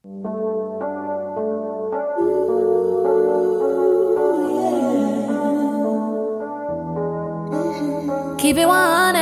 Keep it 100.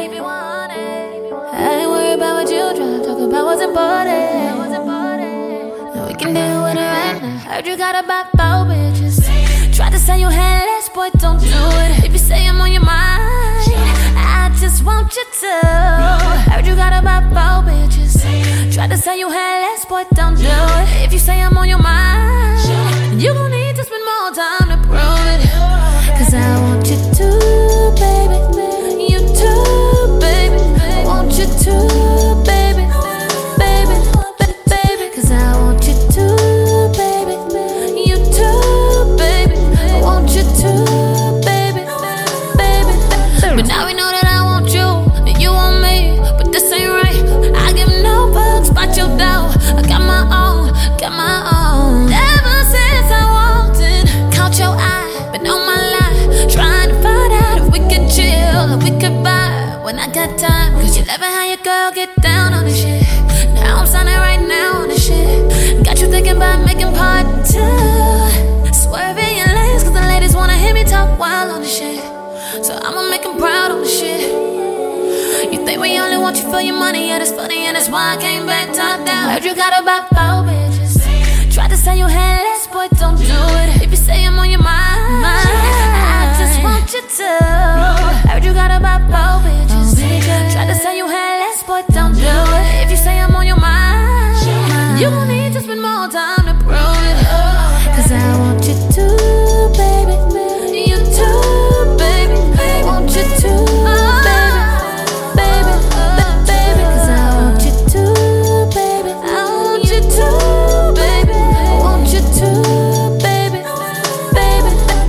I ain't worried about what you drive. Talk about what's important. And we can deal with it right now. Heard you got about 4 bitches. Tried to say you had less, boy, don't do it. If you say I'm on your mind, I just want you to. Heard you got about 4 bitches. Tried to say you had less, boy, don't do it. If you say I'm on your mind, you gon' need to spend more time to prove it. Cause I want you to, baby. You too, baby. I want you to, baby. Baby, baby. Cause I want you to, baby. You too, baby. I want you to, baby. Baby. But now we know that I want you and you want me. But this ain't right. I give no fucks about your doubt. I got my own, got my own. Ever since I walked in, caught your eye, been on my line, trying to find out if we could chill, if we could vibe when I got time. Cause you loving how your girl get down on this shit. Now I'm signing right now on this shit. Got you thinking about making part 2. Swerving your lanes cause the ladies wanna hear me talk wild on this shit. So I'ma make them proud on this shit. You think we only want you for your money? Yeah, that's funny and that's why I came back top down. Heard you got about 4 bitches. Tried to say you had less, boy, don't do it. If you say I'm on your mind, I just want you to. Heard you got about 4 bitches. Tried to say you had less, boy, don't do it. If you say I'm on your mind, you gon' need to spend more time to prove it. Cause I want you to, baby. You too, baby. I want you to, baby. Baby, baby. Cause I want you to, baby. I want you to, baby. I want you to, baby. Baby,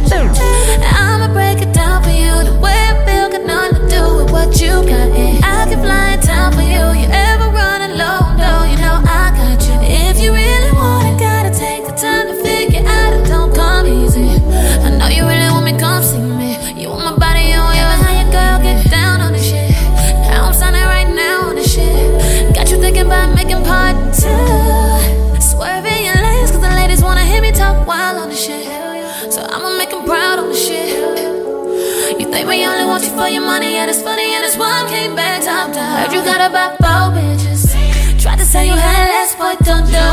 I'ma break it down for you. The way I feel got nothing to do with what you got. I can fly in town for you. You ever running low, no, you know I got you. If you really want it, gotta take the time to figure out it don't come easy. I know you really want me, come see me. You want my body, you want how your girl get down on this shit. Now I'm signing right now on this shit. Got you thinking about making part 2. Swerving your lanes cause the ladies wanna hear me talk wild on this shit. So I'ma make them proud on this shit. You think we only want you for your money? Yeah, that's funny and that's why I came back top down. Heard you got about 4 bitches. Tried to say you had less, boy, don't do